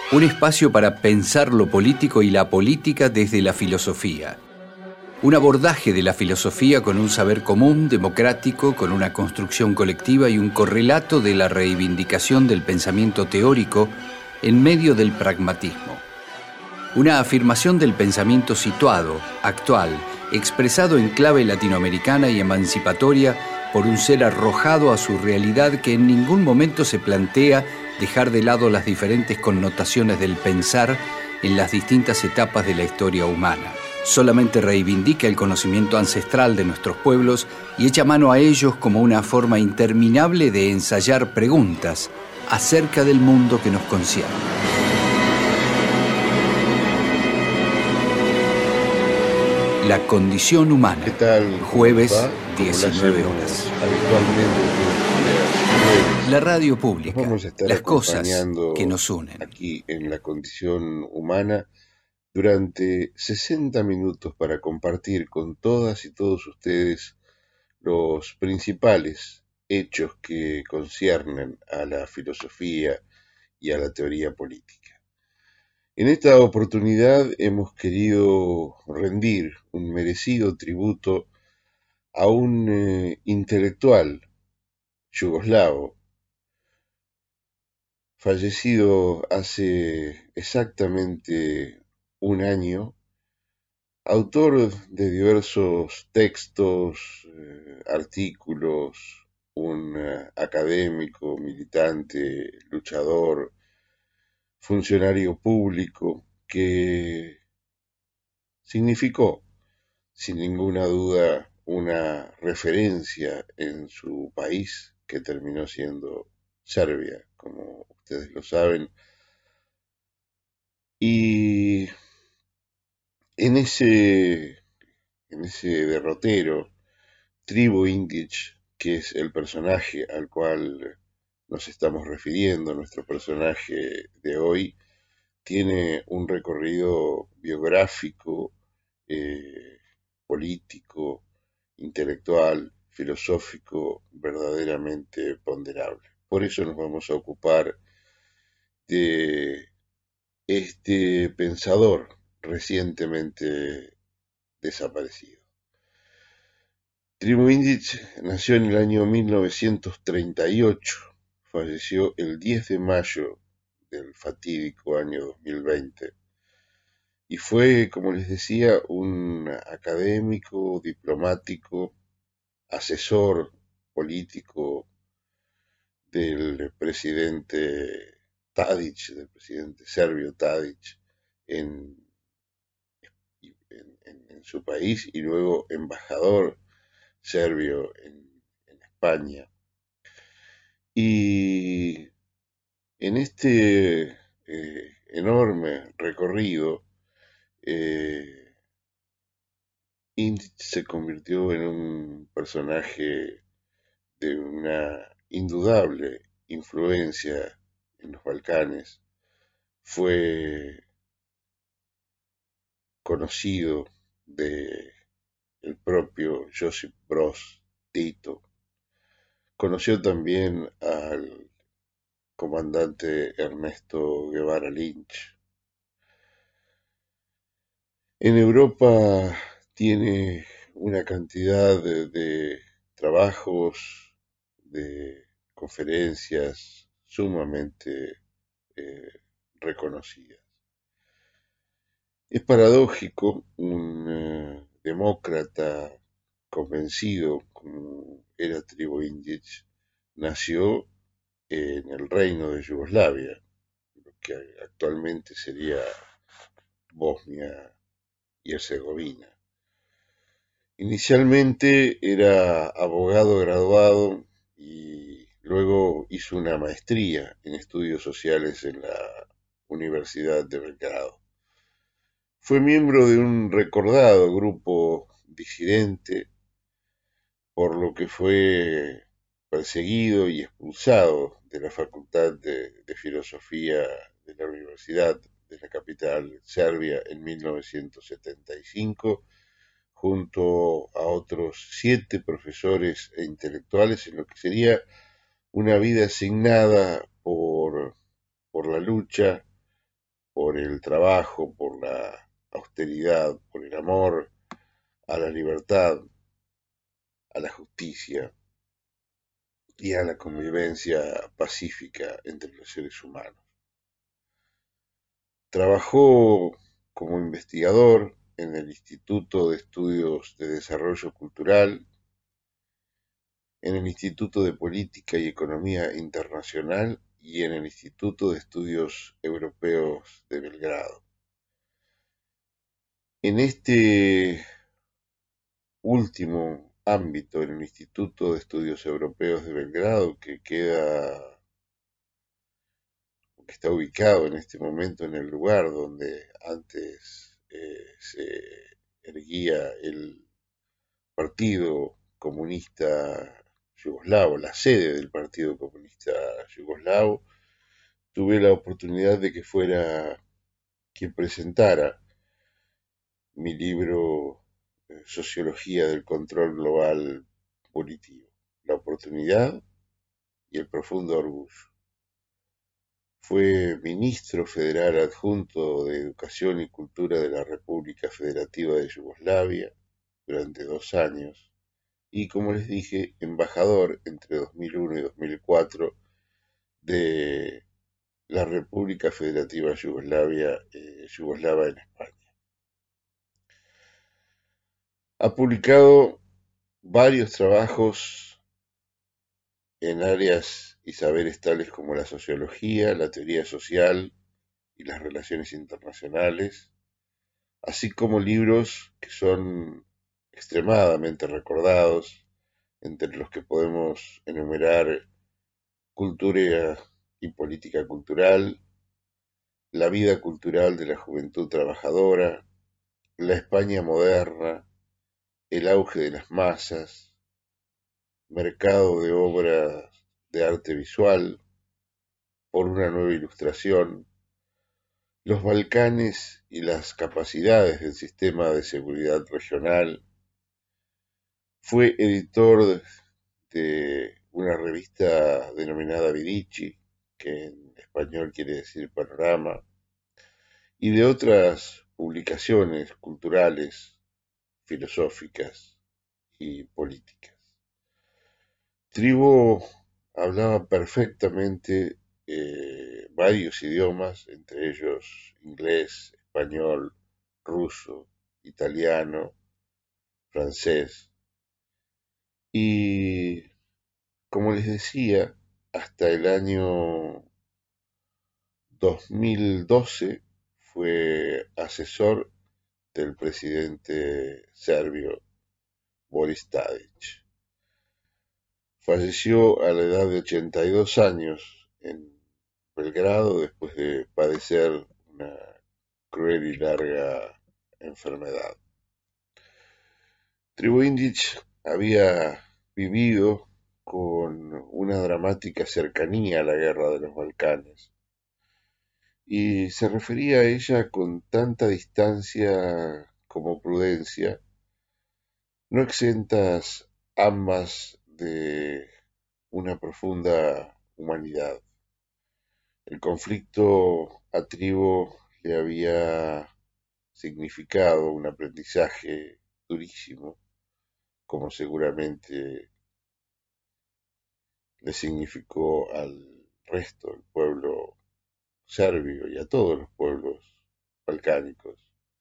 Un espacio para pensar lo político y la política desde la filosofía. Un abordaje de la filosofía con un saber común, democrático, con una construcción colectiva y un correlato de la reivindicación del pensamiento teórico en medio del pragmatismo. Una afirmación del pensamiento situado, actual, expresado en clave latinoamericana y emancipatoria por un ser arrojado a su realidad que en ningún momento se plantea dejar de lado las diferentes connotaciones del pensar en las distintas etapas de la historia humana. Solamente reivindica el conocimiento ancestral de nuestros pueblos y echa mano a ellos como una forma interminable de ensayar preguntas acerca del mundo que nos concierne. La condición humana. ¿Qué tal? Jueves, 19 horas. Habitualmente, la radio pública. Vamos a estar las cosas que nos unen. Aquí en La Condición Humana durante 60 minutos para compartir con todas y todos ustedes los principales hechos que conciernen a la filosofía y a la teoría política. En esta oportunidad hemos querido rendir un merecido tributo a un intelectual yugoslavo, fallecido hace exactamente un año, autor de diversos textos, artículos, un académico, militante, luchador, funcionario público que significó, sin ninguna duda, una referencia en su país que terminó siendo Serbia, como ustedes lo saben. Y en ese derrotero, Trivo Indić, que es el personaje al cual nos estamos refiriendo, nuestro personaje de hoy, tiene un recorrido biográfico, político, intelectual, filosófico, verdaderamente ponderable. Por eso nos vamos a ocupar de este pensador recientemente desaparecido. Trivo Indić nació en el año 1938, falleció el 10 de mayo del fatídico año 2020 y fue, como les decía, un académico, diplomático, asesor político del presidente Tadić, del presidente serbio Tadić en su país y luego embajador serbio en España. Y en este enorme recorrido, Indić se convirtió en un personaje de una indudable influencia en los Balcanes. Fue conocido de el propio Josip Broz Tito. Conoció también al comandante Ernesto Guevara Lynch. En Europa tiene una cantidad de trabajos, de conferencias sumamente reconocidas. Es paradójico, un demócrata convencido como era Trivo Indić nació en el reino de Yugoslavia, lo que actualmente sería Bosnia y Herzegovina. Inicialmente era abogado graduado y luego hizo una maestría en estudios sociales en la Universidad de Belgrado. Fue miembro de un recordado grupo disidente, por lo que fue perseguido y expulsado de la Facultad de Filosofía de la Universidad de la capital serbia en 1975, junto a otros 7 profesores e intelectuales en lo que sería una vida asignada por la lucha por el trabajo, por la austeridad, por el amor a la libertad, a la justicia y a la convivencia pacífica entre los seres humanos. Trabajó como investigador en el Instituto de Estudios de Desarrollo Cultural, en el Instituto de Política y Economía Internacional y en el Instituto de Estudios Europeos de Belgrado. En este último ámbito, en el Instituto de Estudios Europeos de Belgrado, que está ubicado en este momento en el lugar donde antes se erguía el Partido Comunista Yugoslavo, la sede del Partido Comunista Yugoslavo, tuve la oportunidad de que fuera quien presentara mi libro Sociología del Control Global Punitivo, la oportunidad y el profundo orgullo. Fue ministro federal adjunto de Educación y Cultura de la República Federativa de Yugoslavia durante 2 años y, como les dije, embajador entre 2001 y 2004 de la República Federativa Yugoslava en España. Ha publicado varios trabajos en áreas y saberes tales como la sociología, la teoría social y las relaciones internacionales, así como libros que son extremadamente recordados, entre los que podemos enumerar Cultura y Política Cultural, La vida cultural de la juventud trabajadora, La España moderna, El auge de las masas, Mercado de obras de arte visual, Por una nueva ilustración, Los Balcanes y las capacidades del sistema de seguridad regional. Fue editor de una revista denominada Virici, que en español quiere decir Panorama, y de otras publicaciones culturales, filosóficas y políticas. Tribo hablaba perfectamente varios idiomas, entre ellos inglés, español, ruso, italiano, francés. Y como les decía, hasta el año 2012 fue asesor del presidente serbio Boris Tadić. Falleció a la edad de 82 años en Belgrado después de padecer una cruel y larga enfermedad. Tribundić había vivido con una dramática cercanía a la guerra de los Balcanes y se refería a ella con tanta distancia como prudencia, no exentas ambas de una profunda humanidad. El conflicto a Tribo le había significado un aprendizaje durísimo, como seguramente le significó al resto del pueblo serbio y a todos los pueblos balcánicos.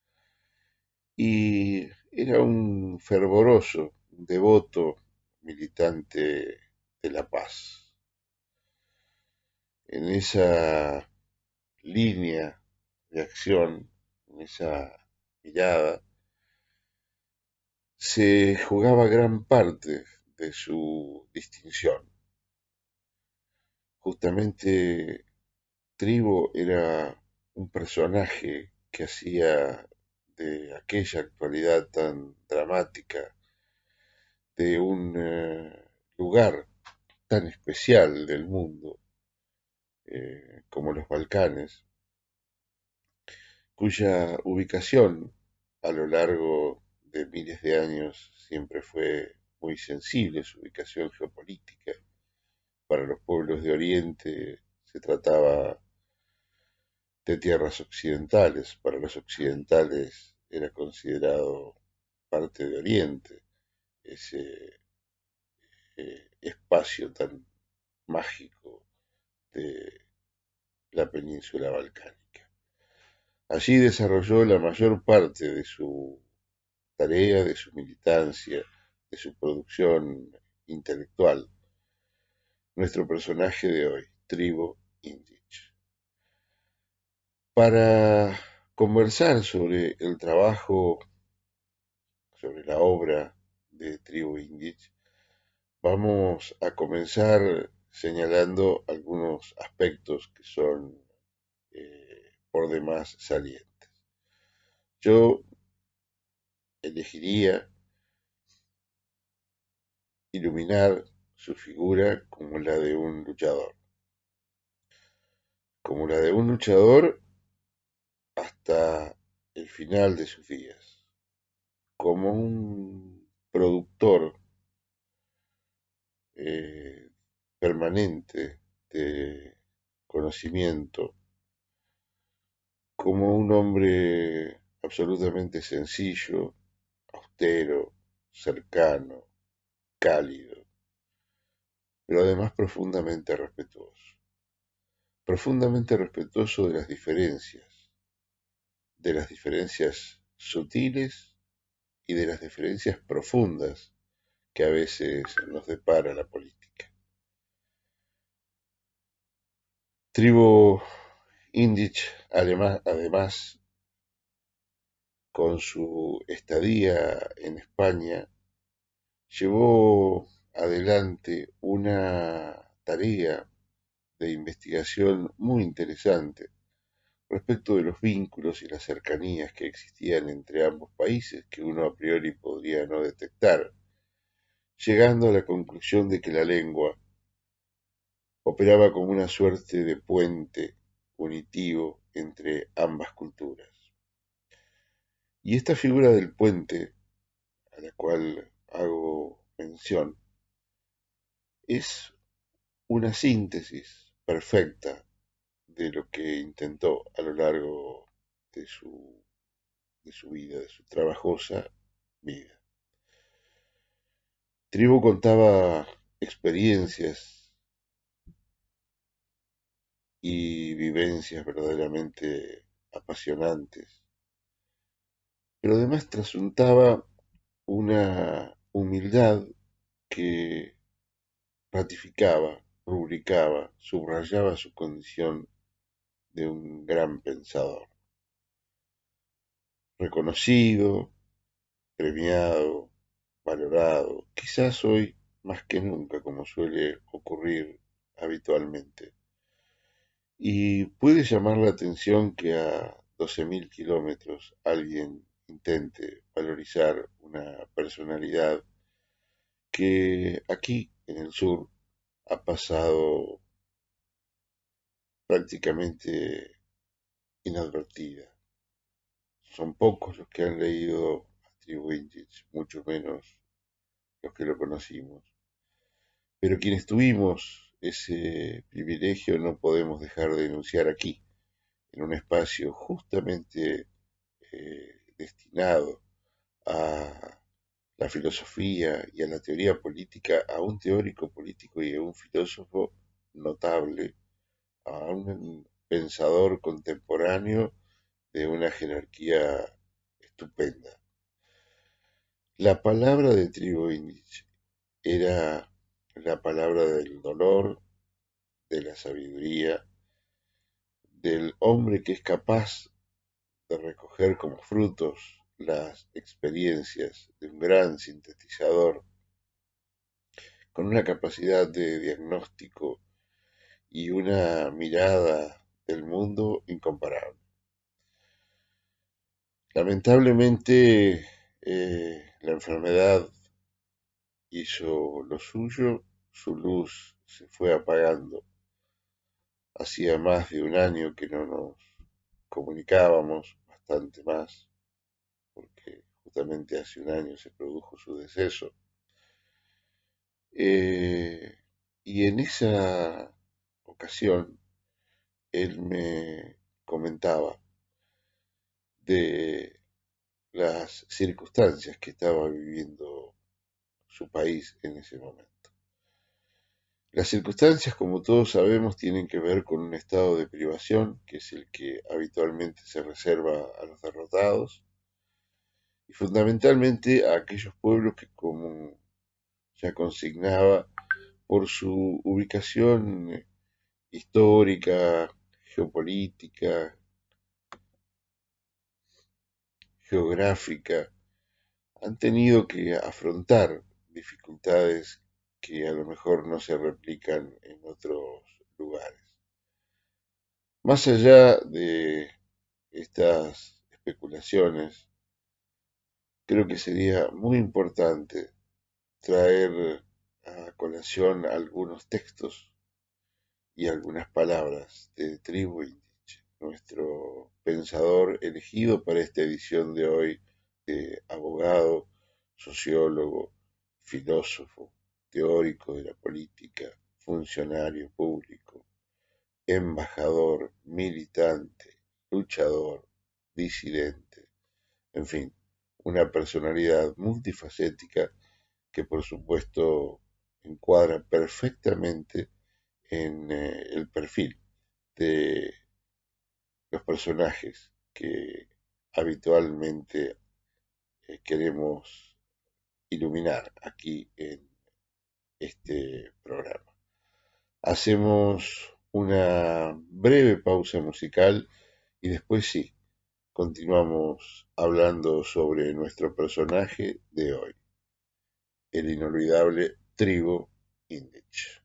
Y era un fervoroso, devoto militante de la paz. En esa línea de acción, en esa mirada, se jugaba gran parte de su distinción. Justamente Tribo era un personaje que hacía de aquella actualidad tan dramática, de un lugar tan especial del mundo como los Balcanes, cuya ubicación a lo largo de miles de años siempre fue muy sensible, su ubicación geopolítica. Para los pueblos de Oriente se trataba de tierras occidentales. Para los occidentales era considerado parte de Oriente, ese espacio tan mágico de la península balcánica. Allí desarrolló la mayor parte de su tarea, de su militancia, de su producción intelectual. Nuestro personaje de hoy, Tribo Indich. Para conversar sobre el trabajo, sobre la obra de Tribo Indich, vamos a comenzar señalando algunos aspectos que son por demás salientes. Yo elegiría iluminar su figura como la de un luchador. Como la de un luchador hasta el final de sus días. Como un productor permanente de conocimiento, como un hombre absolutamente sencillo, austero, cercano, cálido, pero además profundamente respetuoso de las diferencias sutiles y de las diferencias profundas que a veces nos depara la política. Tribo Indich, además, con su estadía en España, llevó adelante una tarea de investigación muy interesante respecto de los vínculos y las cercanías que existían entre ambos países, que uno a priori podría no detectar, llegando a la conclusión de que la lengua operaba como una suerte de puente unitivo entre ambas culturas. Y esta figura del puente, a la cual hago mención, es una síntesis perfecta de lo que intentó a lo largo de su vida, de su trabajosa vida. Tribu contaba experiencias y vivencias verdaderamente apasionantes, pero además trasuntaba una humildad que ratificaba, rubricaba, subrayaba su condición de un gran pensador, reconocido, premiado, valorado, quizás hoy más que nunca, como suele ocurrir habitualmente. Y puede llamar la atención que a 12.000 kilómetros alguien intente valorizar una personalidad que aquí en el sur ha pasado prácticamente inadvertida. Son pocos los que han leído a Tribuindich, mucho menos los que lo conocimos. Pero quienes tuvimos ese privilegio no podemos dejar de denunciar aquí, en un espacio justamente destinado a la filosofía y a la teoría política, a un teórico político y a un filósofo notable, a un pensador contemporáneo de una jerarquía estupenda. La palabra de Trigoinich era la palabra del dolor, de la sabiduría, del hombre que es capaz de recoger como frutos las experiencias de un gran sintetizador con una capacidad de diagnóstico y una mirada del mundo incomparable. Lamentablemente, la enfermedad hizo lo suyo, su luz se fue apagando. Hacía más de un año que no nos comunicábamos, bastante más, porque justamente hace un año se produjo su deceso. Y en esa ocasión, él me comentaba de las circunstancias que estaba viviendo su país en ese momento. Las circunstancias, como todos sabemos, tienen que ver con un estado de privación, que es el que habitualmente se reserva a los derrotados, y fundamentalmente a aquellos pueblos que, como ya consignaba, por su ubicación histórica, geopolítica, geográfica, han tenido que afrontar dificultades que a lo mejor no se replican en otros lugares. Más allá de estas especulaciones, creo que sería muy importante traer a colación algunos textos y algunas palabras de Tribo Índice, nuestro pensador elegido para esta edición de hoy, de abogado, sociólogo, filósofo, teórico de la política, funcionario público, embajador, militante, luchador, disidente, en fin, una personalidad multifacética que por supuesto encuadra perfectamente en el perfil de los personajes que habitualmente queremos iluminar aquí en este programa. Hacemos una breve pausa musical y después sí, continuamos hablando sobre nuestro personaje de hoy, el inolvidable Tribo Índice.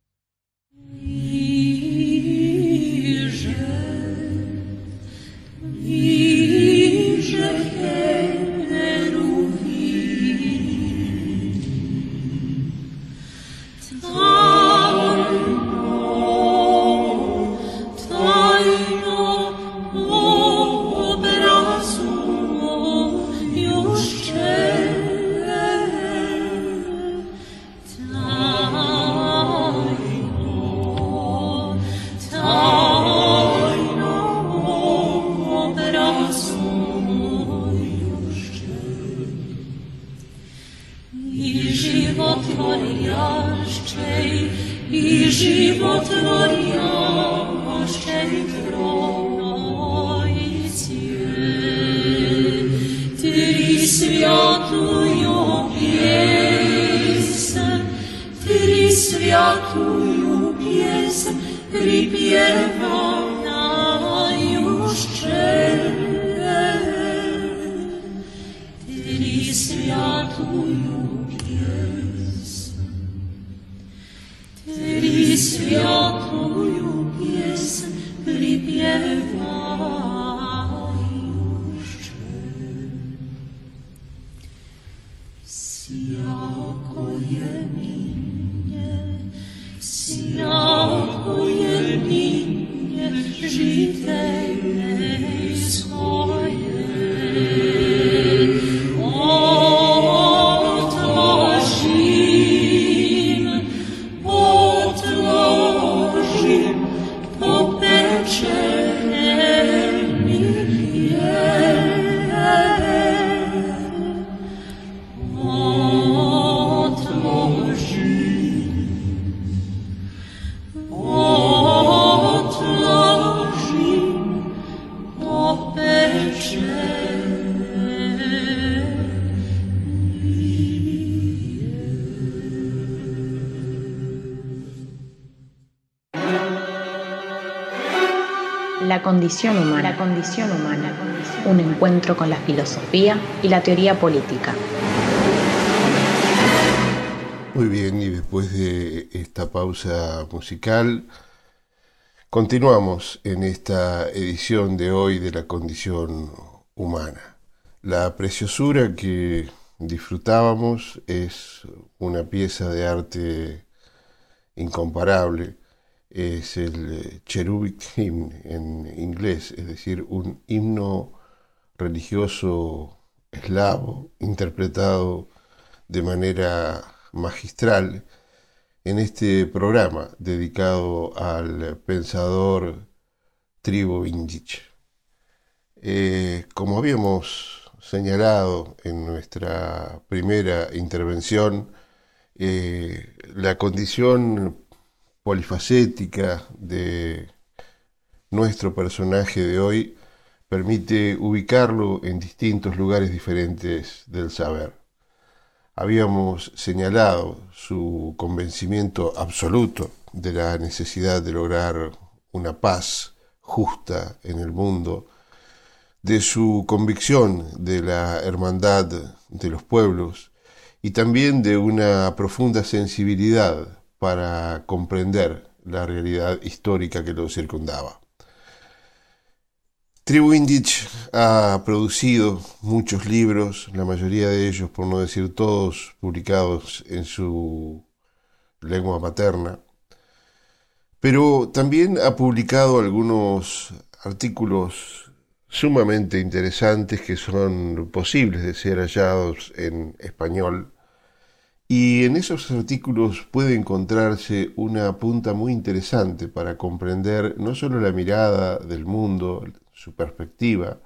La condición humana, un encuentro con la filosofía y la teoría política. Muy bien, y después de esta pausa musical, continuamos en esta edición de hoy de La condición humana. La preciosura que disfrutábamos es una pieza de arte incomparable. Es el Cherubic Hymn en inglés, es decir, un himno religioso eslavo interpretado de manera magistral en este programa dedicado al pensador Tribo Índice. Como habíamos señalado en nuestra primera intervención, la condición polifacética de nuestro personaje de hoy permite ubicarlo en distintos lugares diferentes del saber. Habíamos señalado su convencimiento absoluto de la necesidad de lograr una paz justa en el mundo, de su convicción de la hermandad de los pueblos y también de una profunda sensibilidad para comprender la realidad histórica que lo circundaba. Tribor Indich ha producido muchos libros, la mayoría de ellos, por no decir todos, publicados en su lengua materna, pero también ha publicado algunos artículos sumamente interesantes que son posibles de ser hallados en español, y en esos artículos puede encontrarse una punta muy interesante para comprender no solo la mirada del mundo, su perspectiva,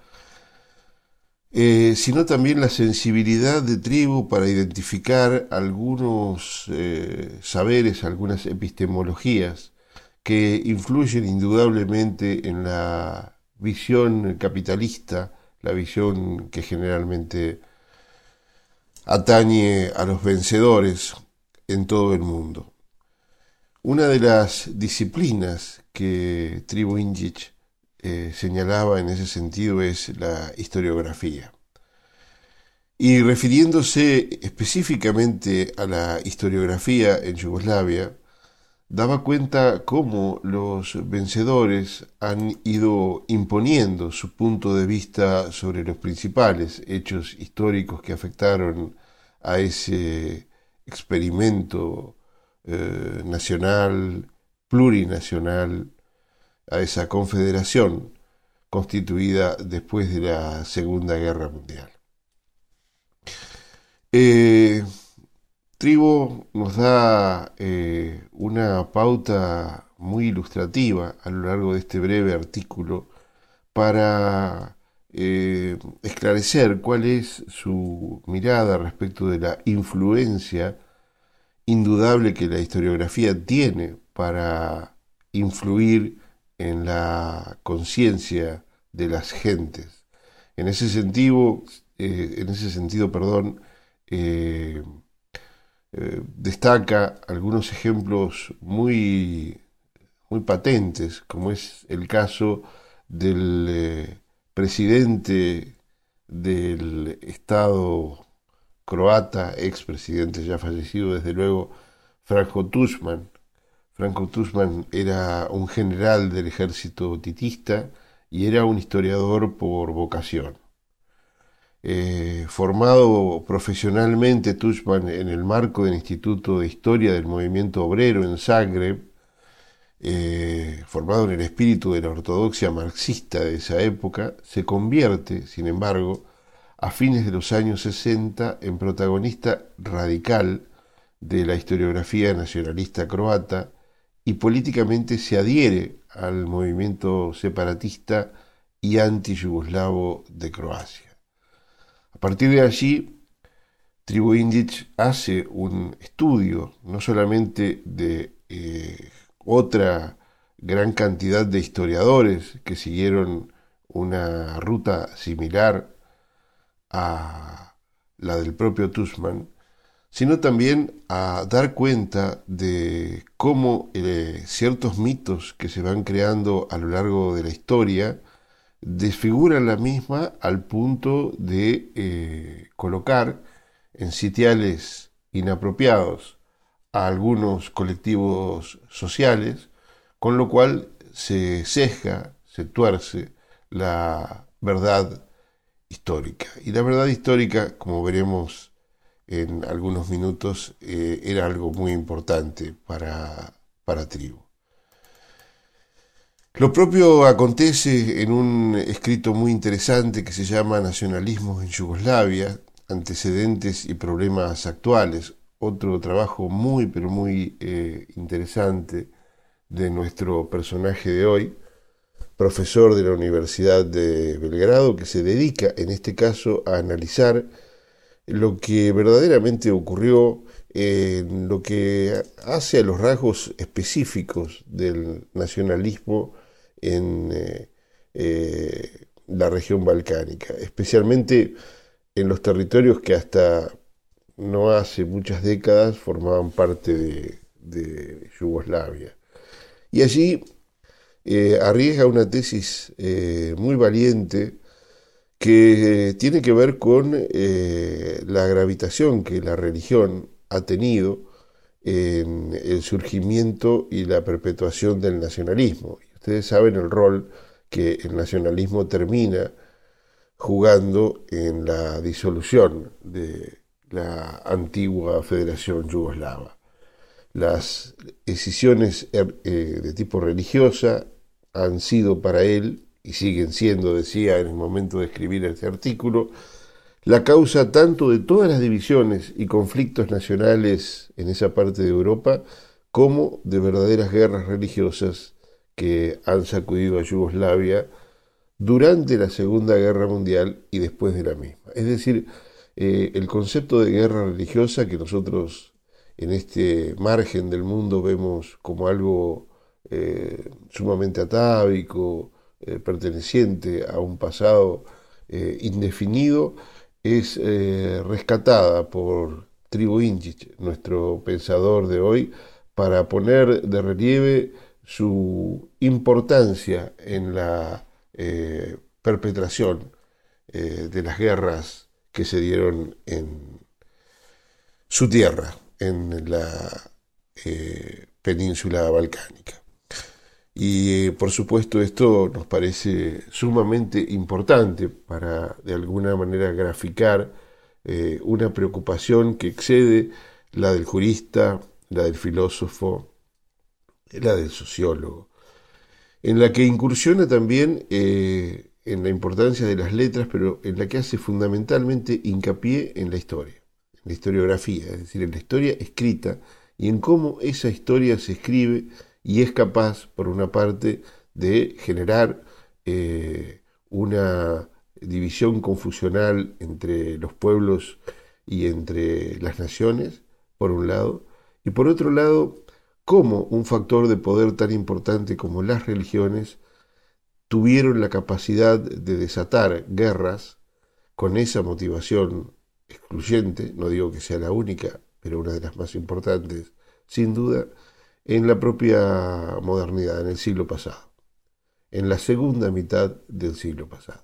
sino también la sensibilidad de Tribor para identificar algunos saberes, algunas epistemologías que influyen indudablemente en la visión capitalista, la visión que generalmente atañe a los vencedores en todo el mundo. Una de las disciplinas que Tribor Indich señalaba en ese sentido es la historiografía. Y refiriéndose específicamente a la historiografía en Yugoslavia, daba cuenta cómo los vencedores han ido imponiendo su punto de vista sobre los principales hechos históricos que afectaron a ese experimento nacional, plurinacional, a esa confederación constituida después de la Segunda Guerra Mundial. Tribor nos da una pauta muy ilustrativa a lo largo de este breve artículo para esclarecer cuál es su mirada respecto de la influencia indudable que la historiografía tiene para influir en la conciencia de las gentes. En ese sentido, destaca algunos ejemplos muy patentes, como es el caso del presidente del Estado croata, expresidente ya fallecido desde luego, Franjo Tuđman. Franjo Tuđman era un general del ejército titista y era un historiador por vocación. Formado profesionalmente Tuđman en el marco del Instituto de Historia del Movimiento Obrero en Zagreb, formado en el espíritu de la ortodoxia marxista de esa época, se convierte, sin embargo, a fines de los años 60 en protagonista radical de la historiografía nacionalista croata y políticamente se adhiere al movimiento separatista y anti-yugoslavo de Croacia. A partir de allí, Tribor Indich hace un estudio no solamente de otra gran cantidad de historiadores que siguieron una ruta similar a la del propio Tuđman, sino también a dar cuenta de cómo ciertos mitos que se van creando a lo largo de la historia desfiguran la misma al punto de colocar en sitiales inapropiados a algunos colectivos sociales, con lo cual se sesga, se tuerce la verdad histórica. Y la verdad histórica, como veremos en algunos minutos, era algo muy importante para Tribor. Lo propio acontece en un escrito muy interesante que se llama Nacionalismos en Yugoslavia, antecedentes y problemas actuales, otro trabajo muy pero muy interesante de nuestro personaje de hoy, profesor de la Universidad de Belgrado, que se dedica en este caso a analizar lo que verdaderamente ocurrió en lo que hace a los rasgos específicos del nacionalismo en la región balcánica, especialmente en los territorios que hasta no hace muchas décadas formaban parte de Yugoslavia. Y allí arriesga una tesis muy valiente que tiene que ver con la gravitación que la religión ha tenido en el surgimiento y la perpetuación del nacionalismo. Y ustedes saben el rol que el nacionalismo termina jugando en la disolución de la antigua Federación Yugoslava. Las decisiones de tipo religiosa han sido para él, y siguen siendo, decía en el momento de escribir este artículo, la causa tanto de todas las divisiones y conflictos nacionales en esa parte de Europa, como de verdaderas guerras religiosas que han sacudido a Yugoslavia durante la Segunda Guerra Mundial y después de la misma. Es decir, el concepto de guerra religiosa que nosotros en este margen del mundo vemos como algo sumamente atávico, perteneciente a un pasado indefinido, es rescatada por Trivo Inčić, nuestro pensador de hoy, para poner de relieve su importancia en la perpetración de las guerras que se dieron en su tierra, en la península balcánica. Y por supuesto esto nos parece sumamente importante para de alguna manera graficar una preocupación que excede la del jurista, la del filósofo, la del sociólogo, en la que incursiona también en la importancia de las letras, pero en la que hace fundamentalmente hincapié en la historia, en la historiografía, es decir, en la historia escrita y en cómo esa historia se escribe y es capaz, por una parte, de generar una división confusional entre los pueblos y entre las naciones, por un lado, y por otro lado, cómo un factor de poder tan importante como las religiones tuvieron la capacidad de desatar guerras con esa motivación excluyente, no digo que sea la única, pero una de las más importantes, sin duda, en la propia modernidad, en el siglo pasado, en la segunda mitad del siglo pasado.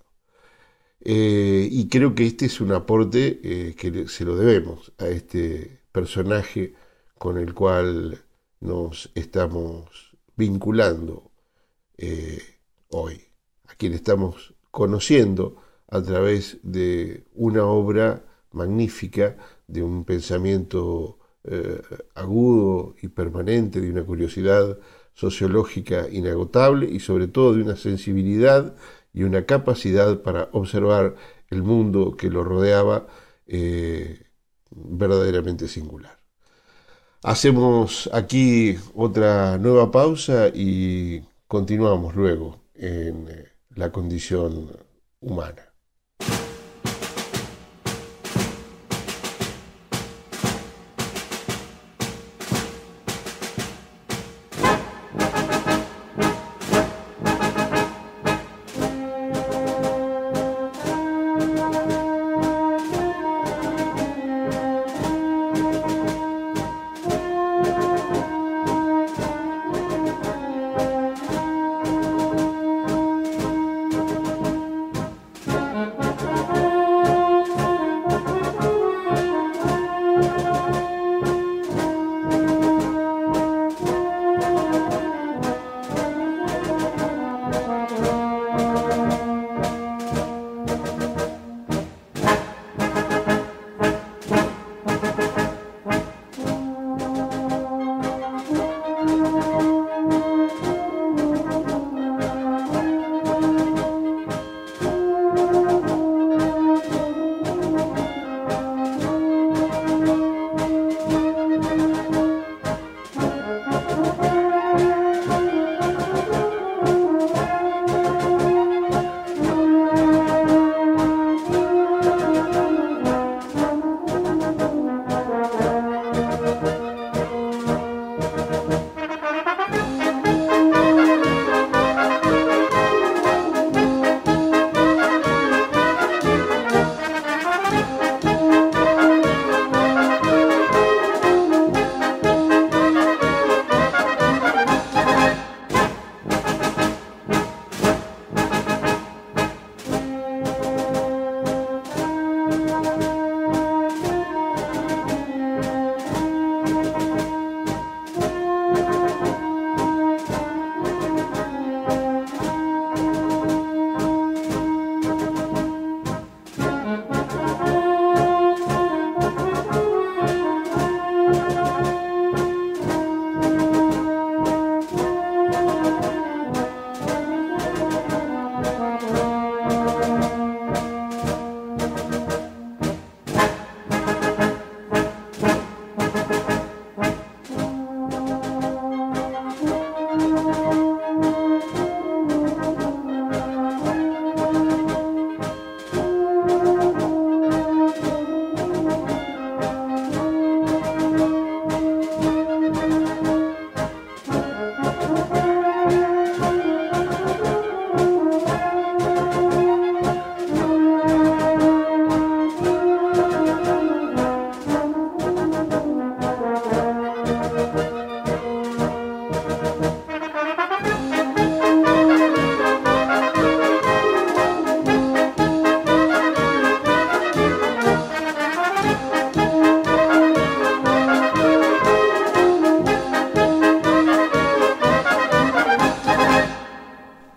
Y creo que este es un aporte que se lo debemos a este personaje con el cual nos estamos vinculando hoy, a quien estamos conociendo a través de una obra magnífica, de un pensamiento agudo y permanente, de una curiosidad sociológica inagotable y sobre todo de una sensibilidad y una capacidad para observar el mundo que lo rodeaba verdaderamente singular. Hacemos aquí otra nueva pausa y continuamos luego en la condición humana.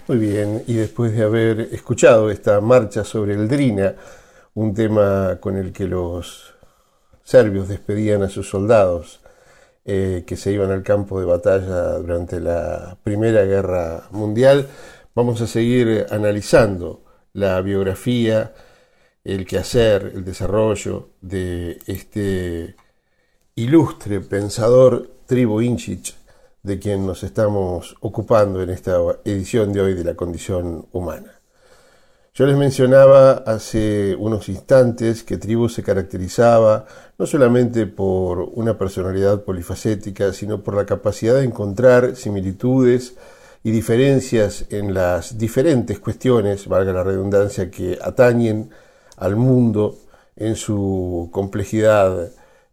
Muy bien, y después de haber escuchado esta marcha sobre el Drina, un tema con el que los serbios despedían a sus soldados que se iban al campo de batalla durante la Primera Guerra Mundial, vamos a seguir analizando la biografía, el quehacer, el desarrollo de este ilustre pensador Trivo Ignjic, de quien nos estamos ocupando en esta edición de hoy de La Condición Humana. Yo les mencionaba hace unos instantes que Trivo se caracterizaba no solamente por una personalidad polifacética, sino por la capacidad de encontrar similitudes y diferencias en las diferentes cuestiones, valga la redundancia, que atañen al mundo en su complejidad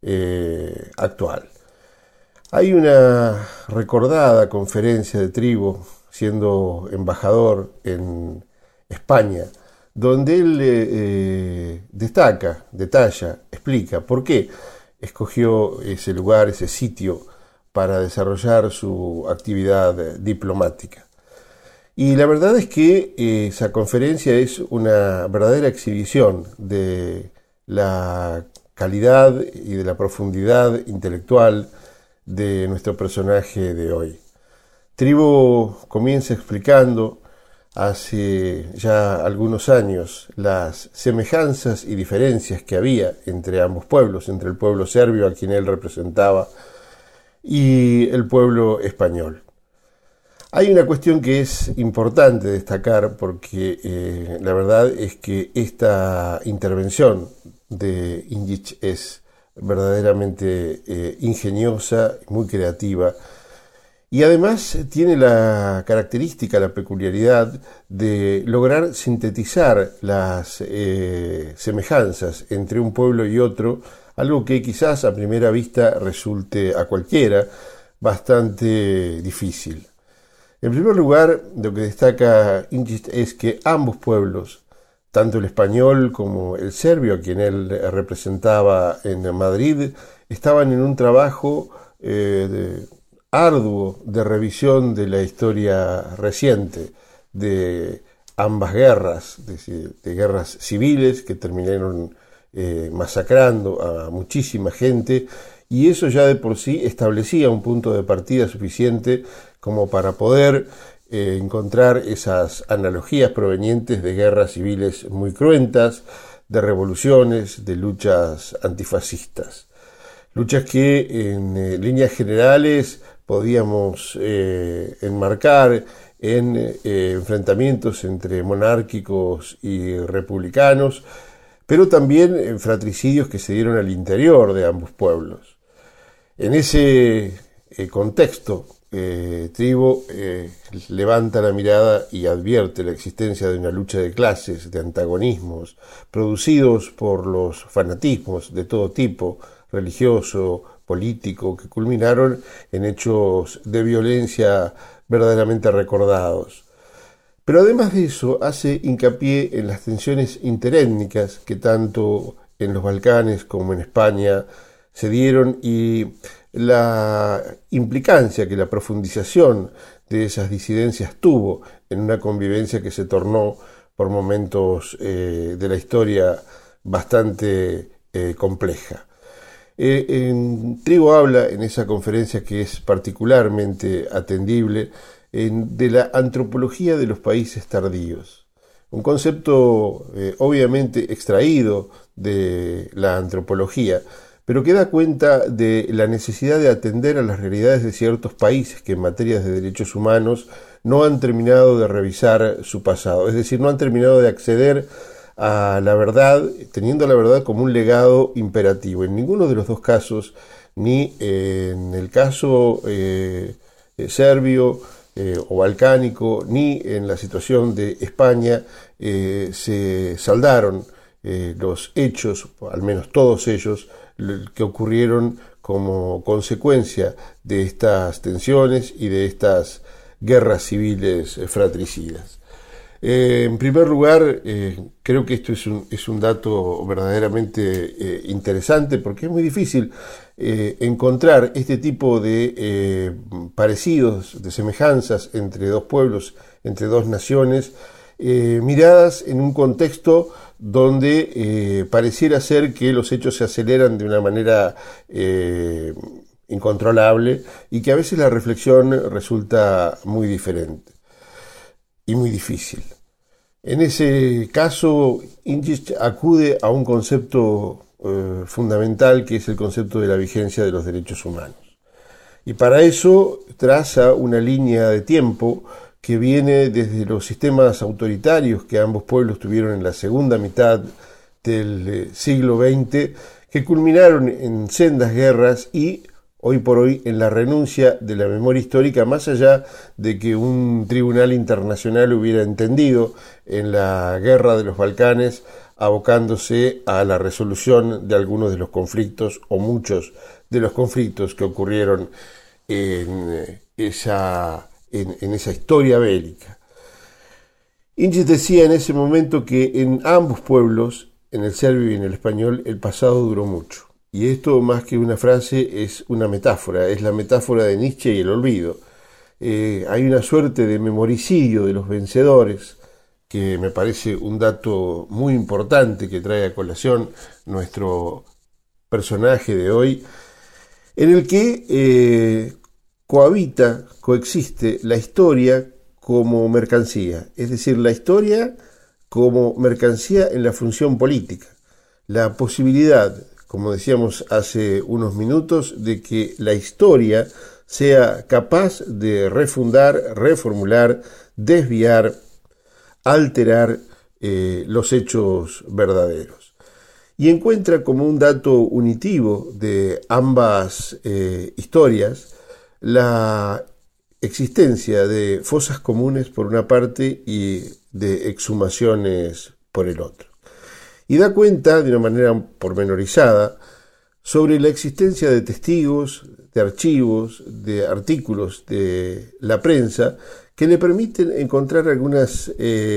actual. Hay una recordada conferencia de Trivo, siendo embajador en España, donde él detalla, explica por qué escogió ese lugar, ese sitio, para desarrollar su actividad diplomática. Y la verdad es que esa conferencia es una verdadera exhibición de la calidad y de la profundidad intelectual de nuestro personaje de hoy. Trivo comienza explicando hace ya algunos años las semejanzas y diferencias que había entre ambos pueblos, entre el pueblo serbio a quien él representaba y el pueblo español. Hay una cuestión que es importante destacar porque la verdad es que esta intervención de Ignjic es verdaderamente ingeniosa, muy creativa, y además tiene la característica, la peculiaridad de lograr sintetizar las semejanzas entre un pueblo y otro, algo que quizás a primera vista resulte a cualquiera bastante difícil. En primer lugar, lo que destaca Ignjic es que ambos pueblos, tanto el español como el serbio, a quien él representaba en Madrid, estaban en un trabajo arduo de revisión de la historia reciente de ambas guerras, de guerras civiles que terminaron masacrando a muchísima gente, y eso ya de por sí establecía un punto de partida suficiente como para poder encontrar esas analogías provenientes de guerras civiles muy cruentas, de revoluciones, de luchas antifascistas. Luchas que en líneas generales podíamos enmarcar en enfrentamientos entre monárquicos y republicanos, pero también en fratricidios que se dieron al interior de ambos pueblos. En ese contexto, Trivo levanta la mirada y advierte la existencia de una lucha de clases, de antagonismos, producidos por los fanatismos de todo tipo, religioso, político, que culminaron en hechos de violencia verdaderamente recordados. Pero además de eso, hace hincapié en las tensiones interétnicas que tanto en los Balcanes como en España se dieron y la implicancia que la profundización de esas disidencias tuvo en una convivencia que se tornó por momentos de la historia bastante compleja. Trivo habla en esa conferencia, que es particularmente atendible, de la antropología de los países tardíos, un concepto obviamente extraído de la antropología, pero que da cuenta de la necesidad de atender a las realidades de ciertos países que en materias de derechos humanos no han terminado de revisar su pasado, es decir, no han terminado de acceder a la verdad, teniendo la verdad como un legado imperativo. En ninguno de los dos casos, ni en el caso serbio o balcánico, ni en la situación de España, se saldaron los hechos, al menos todos ellos, que ocurrieron como consecuencia de estas tensiones y de estas guerras civiles fratricidas. En primer lugar, creo que esto es un dato verdaderamente interesante, porque es muy difícil encontrar este tipo de parecidos, de semejanzas entre dos pueblos, entre dos naciones, miradas en un contexto donde pareciera ser que los hechos se aceleran de una manera incontrolable y que a veces la reflexión resulta muy diferente y muy difícil. En ese caso, Inchich acude a un concepto fundamental, que es el concepto de la vigencia de los derechos humanos. Y para eso traza una línea de tiempo que viene desde los sistemas autoritarios que ambos pueblos tuvieron en la segunda mitad del siglo XX, que culminaron en sendas guerras y hoy por hoy en la renuncia de la memoria histórica, más allá de que un tribunal internacional hubiera entendido en la guerra de los Balcanes, abocándose a la resolución de algunos de los conflictos o muchos de los conflictos que ocurrieron en esa historia bélica. Inchich decía en ese momento que en ambos pueblos, en el serbio y en el español, el pasado duró mucho. Y esto, más que una frase, es una metáfora, es la metáfora de Nietzsche y el olvido. Hay una suerte de memoricidio de los vencedores, que me parece un dato muy importante que trae a colación nuestro personaje de hoy, en el que coexiste la historia como mercancía, es decir, la historia como mercancía en la función política, la posibilidad, como decíamos hace unos minutos, de que la historia sea capaz de refundar, reformular, desviar, alterar los hechos verdaderos. Y encuentra como un dato unitivo de ambas historias la existencia de fosas comunes por una parte y de exhumaciones por el otro. Y da cuenta de una manera pormenorizada sobre la existencia de testigos, de archivos, de artículos de la prensa que le permiten encontrar algunas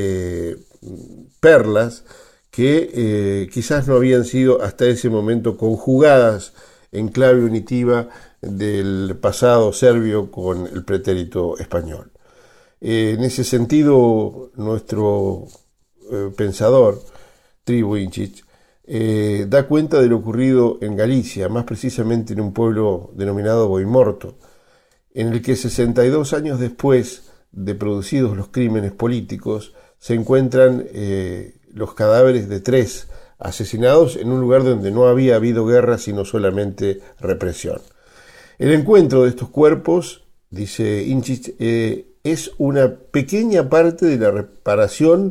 perlas que quizás no habían sido hasta ese momento conjugadas en clave unitiva del pasado serbio con el pretérito español. En ese sentido, nuestro pensador, Trivo Inchich, da cuenta de lo ocurrido en Galicia, más precisamente en un pueblo denominado Boimorto, en el que 62 años después de producidos los crímenes políticos, se encuentran los cadáveres de 3 asesinados en un lugar donde no había habido guerra, sino solamente represión. El encuentro de estos cuerpos, dice Inchich, es una pequeña parte de la reparación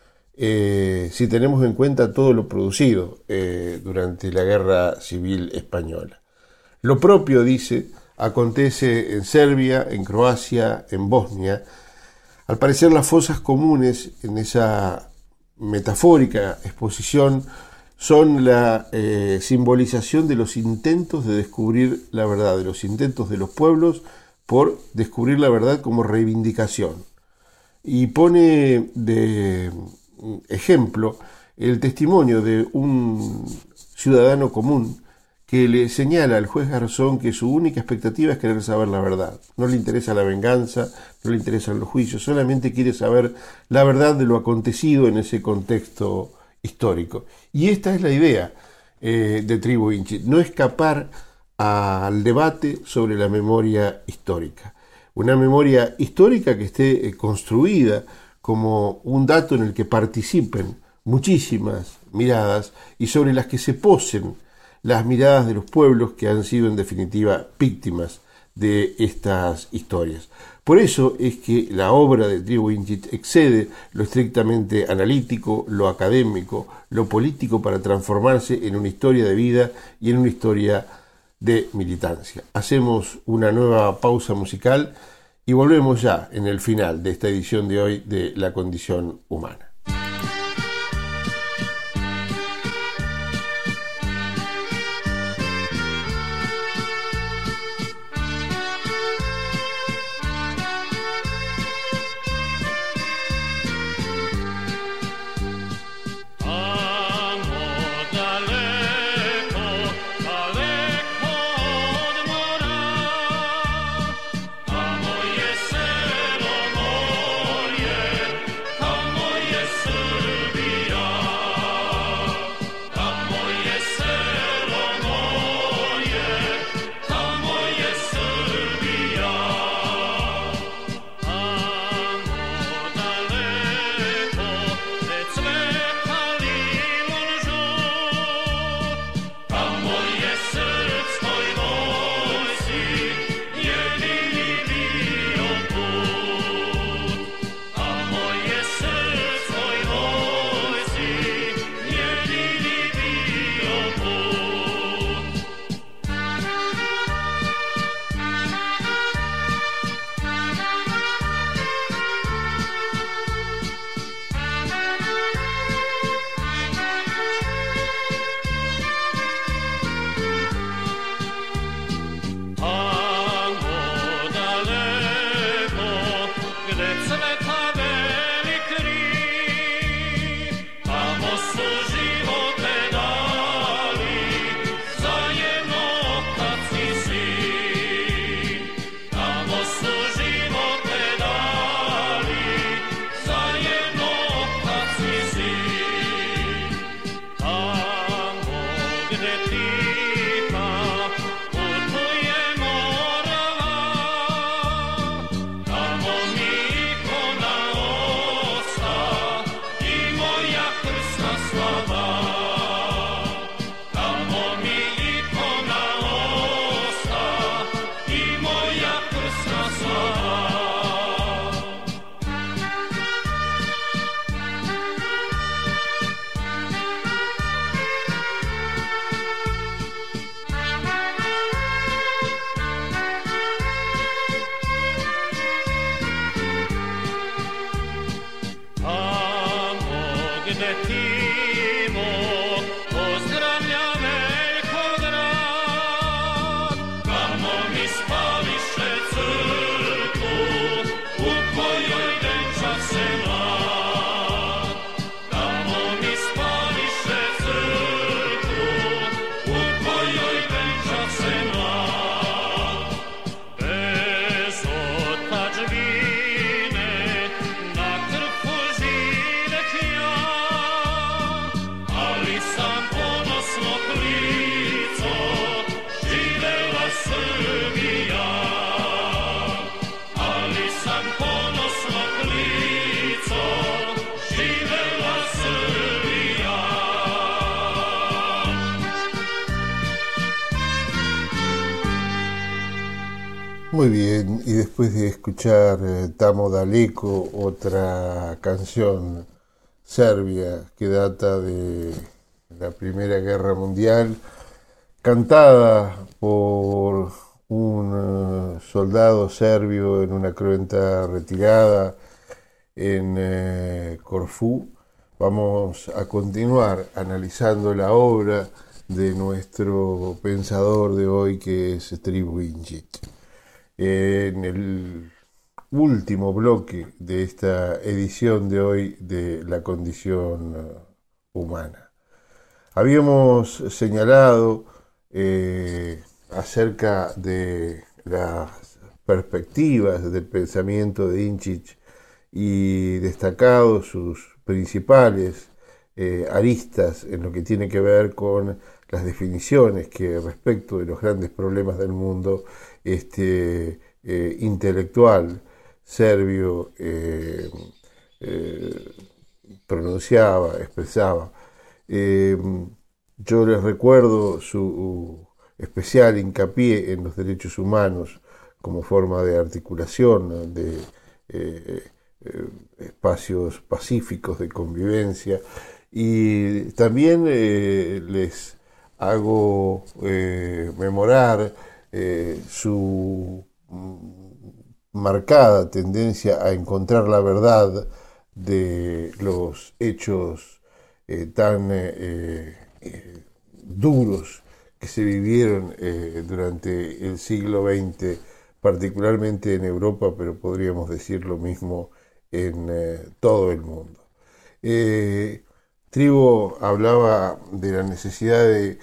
si tenemos en cuenta todo lo producido durante la Guerra Civil Española. Lo propio, dice, acontece en Serbia, en Croacia, en Bosnia. Al parecer, las fosas comunes en esa metafórica exposición son la simbolización de los intentos de descubrir la verdad, de los intentos de los pueblos por descubrir la verdad como reivindicación. Y pone de ejemplo el testimonio de un ciudadano común que le señala al juez Garzón que su única expectativa es querer saber la verdad. No le interesa la venganza, no le interesan los juicios, solamente quiere saber la verdad de lo acontecido en ese contexto histórico. Y esta es la idea de Trivo Inchich, no escapar al debate sobre la memoria histórica. Una memoria histórica que esté construida como un dato en el que participen muchísimas miradas y sobre las que se posen las miradas de los pueblos que han sido en definitiva víctimas de estas historias. Por eso es que la obra de Trivo Inchich excede lo estrictamente analítico, lo académico, lo político, para transformarse en una historia de vida y en una historia de militancia. Hacemos una nueva pausa musical y volvemos ya en el final de esta edición de hoy de La Condición Humana. Muy bien, y después de escuchar Tamo Daleko, otra canción serbia que data de la Primera Guerra Mundial, cantada por un soldado serbio en una cruenta retirada en Corfú, vamos a continuar analizando la obra de nuestro pensador de hoy, que es Tribu Incit. En el último bloque de esta edición de hoy de La Condición Humana, habíamos señalado acerca de las perspectivas del pensamiento de Incit y destacado sus principales aristas en lo que tiene que ver con las definiciones que, respecto de los grandes problemas del mundo, este intelectual serbio pronunciaba, expresaba. Yo les recuerdo su especial hincapié en los derechos humanos como forma de articulación de espacios pacíficos de convivencia, y también les hago memorar su marcada tendencia a encontrar la verdad de los hechos tan duros que se vivieron durante el siglo XX, particularmente en Europa, pero podríamos decir lo mismo en todo el mundo. Tribu hablaba de la necesidad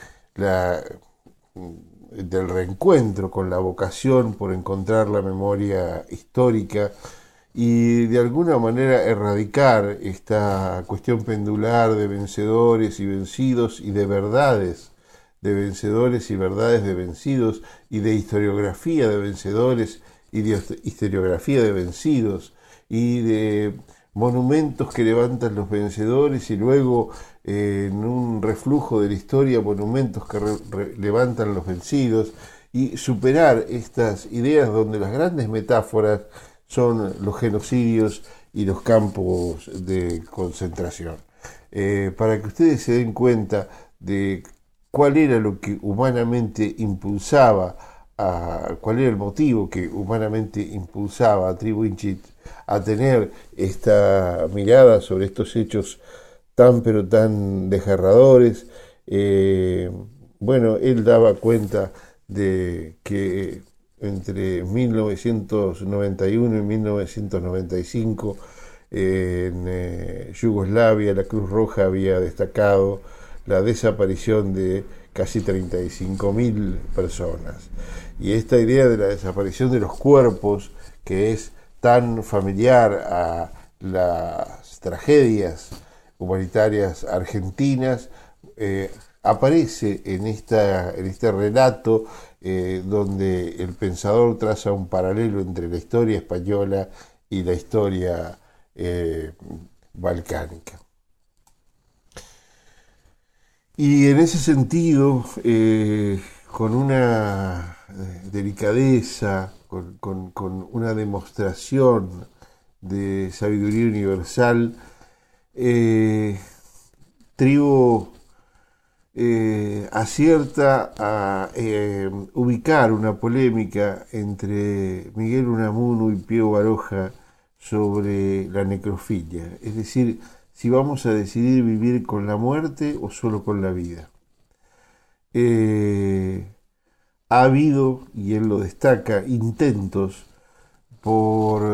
del reencuentro con la vocación por encontrar la memoria histórica y de alguna manera erradicar esta cuestión pendular de vencedores y vencidos, y de verdades de vencedores y verdades de vencidos, y de historiografía de vencedores y de historiografía de vencidos, y de monumentos que levantan los vencedores y luego en un reflujo de la historia monumentos que levantan los vencidos, y superar estas ideas donde las grandes metáforas son los genocidios y los campos de concentración. Para que ustedes se den cuenta de cuál era lo que humanamente impulsaba, cuál era el motivo que humanamente impulsaba a Tribu Incit a tener esta mirada sobre estos hechos tan pero tan desgarradores. Bueno, él daba cuenta de que entre 1991 y 1995 en Yugoslavia la Cruz Roja había destacado la desaparición de casi 35.000 personas. Y esta idea de la desaparición de los cuerpos, que es tan familiar a las tragedias humanitarias argentinas, aparece en este relato donde el pensador traza un paralelo entre la historia española y la historia balcánica. Y en ese sentido, con una delicadeza, con una demostración de sabiduría universal, Tribu acierta a ubicar una polémica entre Miguel Unamuno y Pío Baroja sobre la necrofilia, es decir, si vamos a decidir vivir con la muerte o solo con la vida. Ha habido, y él lo destaca, intentos por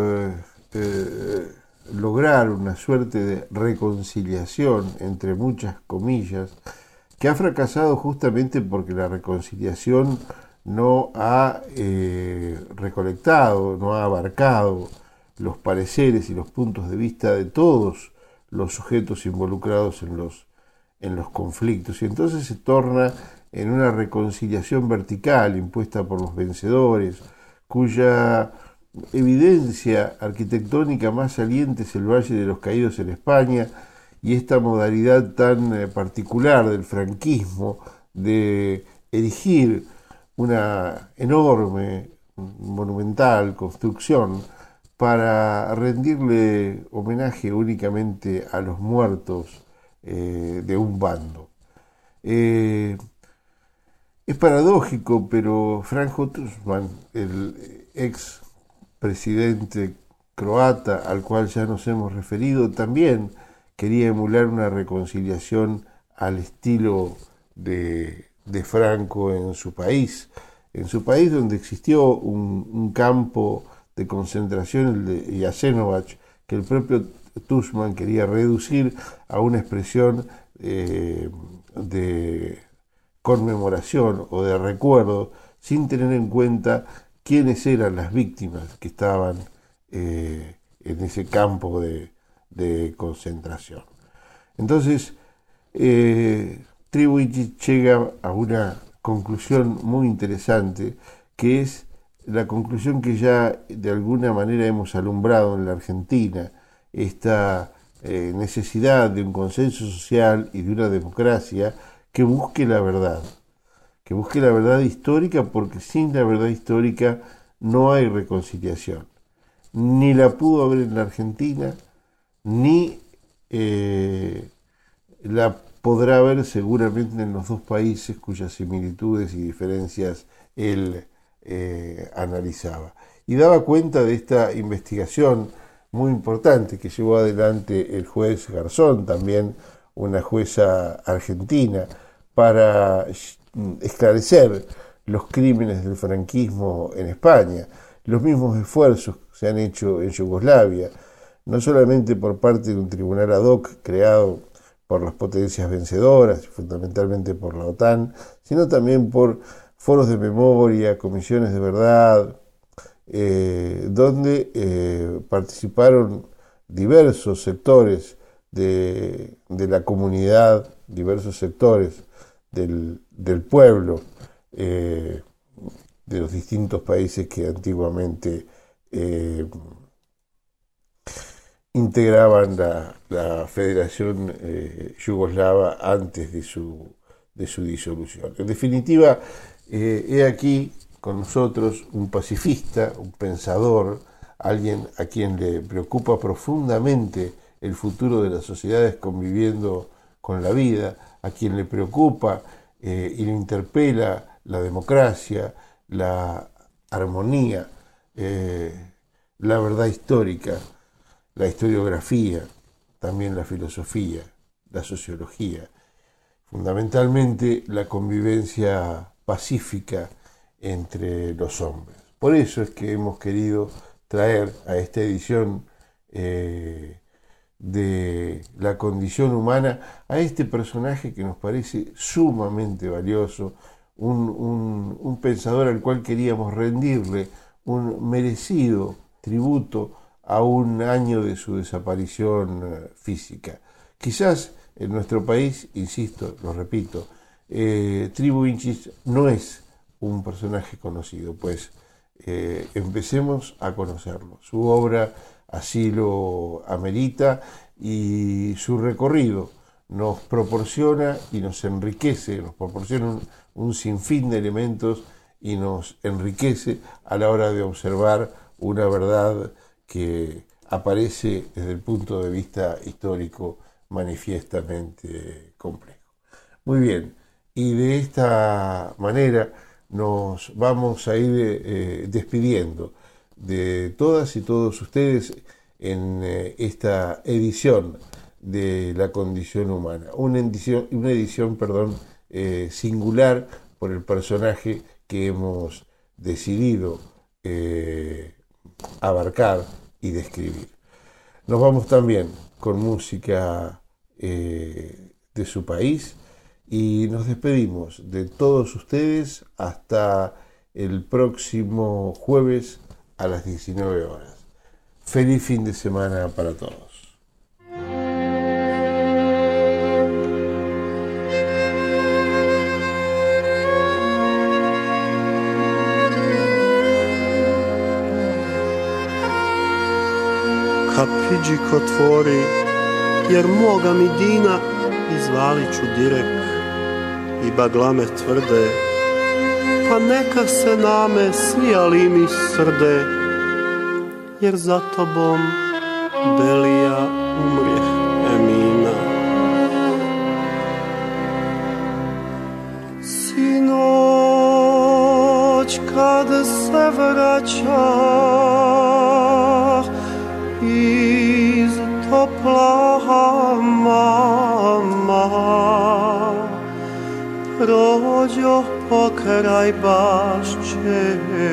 lograr una suerte de reconciliación, entre muchas comillas, que ha fracasado justamente porque la reconciliación no ha recolectado, no ha abarcado los pareceres y los puntos de vista de todos los sujetos involucrados en los conflictos, y entonces se torna en una reconciliación vertical impuesta por los vencedores, cuya evidencia arquitectónica más saliente es el Valle de los Caídos en España, y esta modalidad tan particular del franquismo de erigir una enorme, monumental construcción para rendirle homenaje únicamente a los muertos de un bando. Es paradójico, pero Franjo Tuđman, el ex presidente croata al cual ya nos hemos referido, también quería emular una reconciliación al estilo de Franco en su país donde existió un campo de concentración, el de Jasenovac, que el propio Tuđman quería reducir a una expresión de conmemoración o de recuerdo, sin tener en cuenta quiénes eran las víctimas que estaban en ese campo de concentración. Entonces, Trebović llega a una conclusión muy interesante, que es la conclusión que ya de alguna manera hemos alumbrado en la Argentina, esta necesidad de un consenso social y de una democracia que busque la verdad histórica, porque sin la verdad histórica no hay reconciliación. Ni la pudo haber en la Argentina, ni la podrá haber seguramente en los dos países cuyas similitudes y diferencias él analizaba. Y daba cuenta de esta investigación muy importante que llevó adelante el juez Garzón, también una jueza argentina, para esclarecer los crímenes del franquismo en España. Los mismos esfuerzos se han hecho en Yugoslavia, no solamente por parte de un tribunal ad hoc creado por las potencias vencedoras, fundamentalmente por la OTAN, sino también por foros de memoria, comisiones de verdad, donde participaron diversos sectores de la comunidad, diversos sectores del pueblo de los distintos países que antiguamente integraban la Federación Yugoslava antes de su disolución. En definitiva, he aquí con nosotros un pacifista, un pensador, alguien a quien le preocupa profundamente el futuro de las sociedades conviviendo con la vida, a quien le preocupa y le interpela la democracia, la armonía, la verdad histórica, la historiografía, también la filosofía, la sociología, fundamentalmente la convivencia pacífica entre los hombres. Por eso es que hemos querido traer a esta edición de la condición humana a este personaje que nos parece sumamente valioso, un pensador al cual queríamos rendirle un merecido tributo a un año de su desaparición física. Quizás en nuestro país, insisto, lo repito, Trebović no es un personaje conocido, pues empecemos a conocerlo. Su obra así lo amerita y su recorrido nos proporciona y nos enriquece, nos proporciona un sinfín de elementos y nos enriquece a la hora de observar una verdad que aparece desde el punto de vista histórico manifiestamente complejo. Muy bien, y de esta manera nos vamos a ir despidiendo de todas y todos ustedes en esta edición de La Condición Humana. Una edición, singular por el personaje que hemos decidido abarcar y describir. Nos vamos también con música de su país y nos despedimos de todos ustedes hasta el próximo jueves a las 19 horas. Feliz fin de semana para todos. Kapiđik otvori, jer moga mi dina izvalit ću direk i baglame tvrde, pa neka se name smijali mi srde, jer za tobom belija umrijeh Emina. Sinoć kad se vraćah iz topla mama, prođo pokraj bašće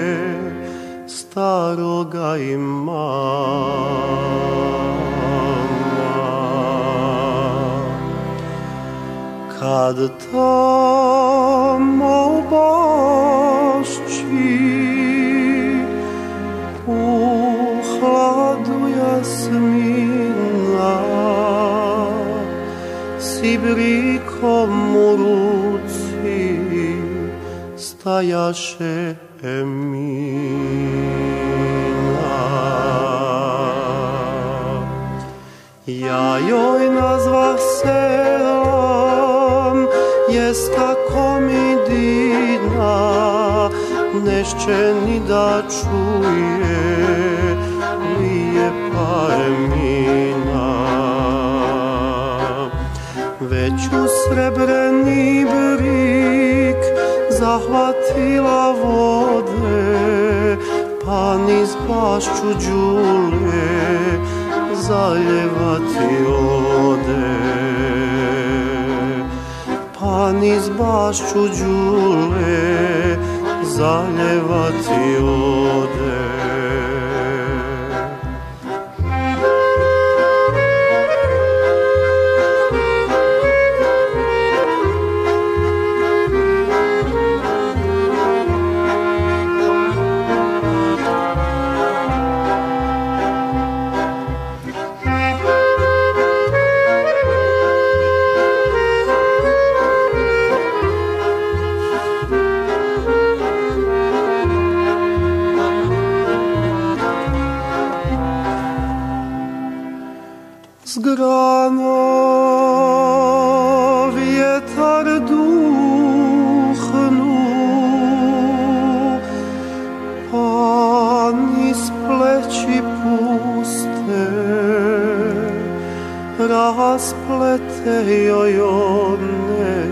staroga imama. Kad tamo u bašći u hladu jasmina sibrikom u ruci stajaše Emina. Ja joj nazvah selam, jest kako mi dina, nešće ni da čuje lijepa Emina. Već u srebreni brik zahvatila vode, pa niz bašću đule zaljevati ode. Pa niz bašću đule zaljevati ode. Zgrano vjetar duhnu, pa niz pleći puste rasplete joj one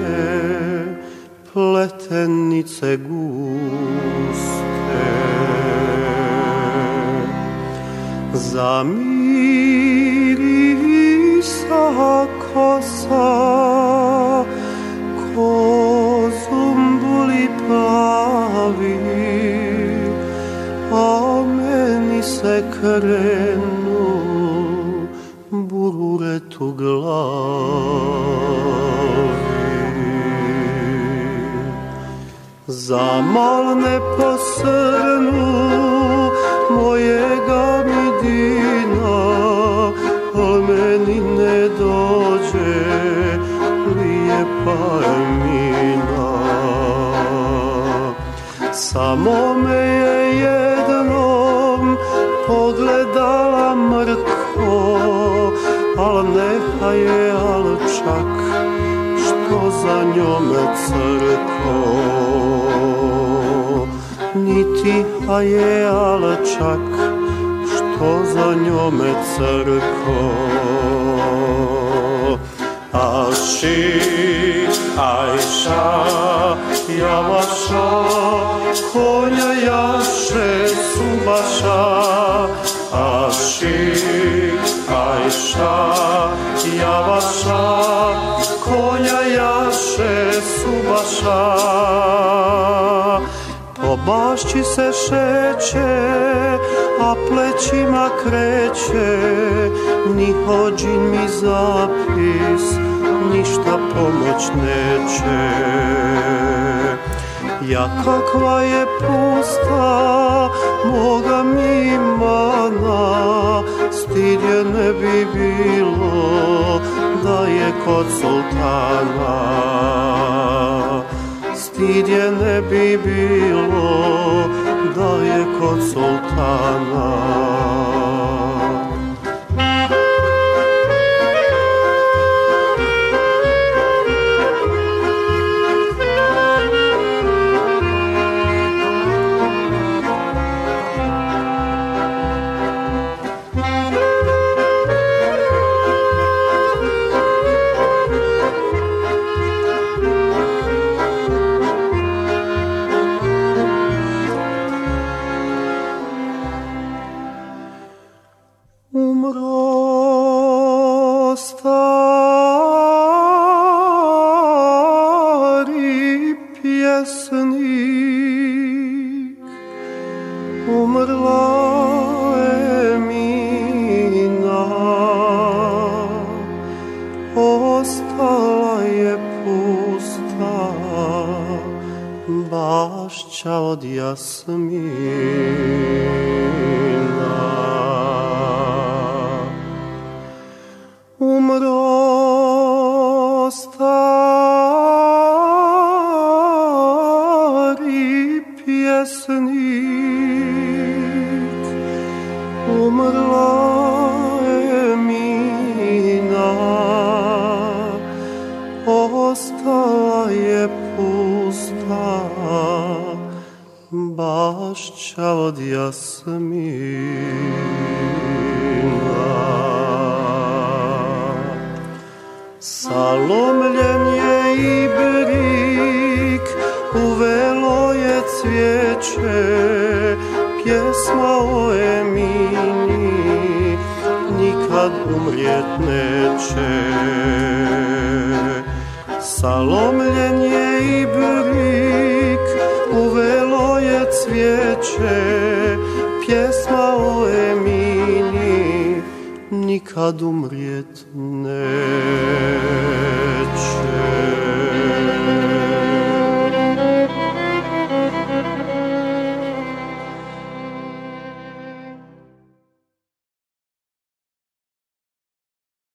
pletenice guste. Zamirisa kosa ko zumbuli plavi, a meni se krenu bururet u glavi. Zamalne posrnu mojega mi dina, al meni ne dođe lijepa Emina. Samo me je jednom pogledala mrko, al neha je alčak što za njome crko. Niti je alčak što za njome crko. Aši, Ajša, Javaša, konja jaše Subaša, Ajša, Javaša, konja jaše Subaša. Po bašći se šeće, a plećima kreće, ni hođin mi zapis, ništa pomoć neće. Ja kakva je pusta, moga mi mana, stid je ne bi bilo da je kod sultana. Stid je ne bi bilo da je kod sultana. Od Jasmina umro stari pjesnik, umrla Emina, ostala je pusta bašća od Jasmina. Salomljen je i brik, uvelo je cvijeće, pjesma o Emini nikad umrijet neće. Salomljen je i brik, uvelo je cvijeće, pjesma o Emini nikad umrijet neće.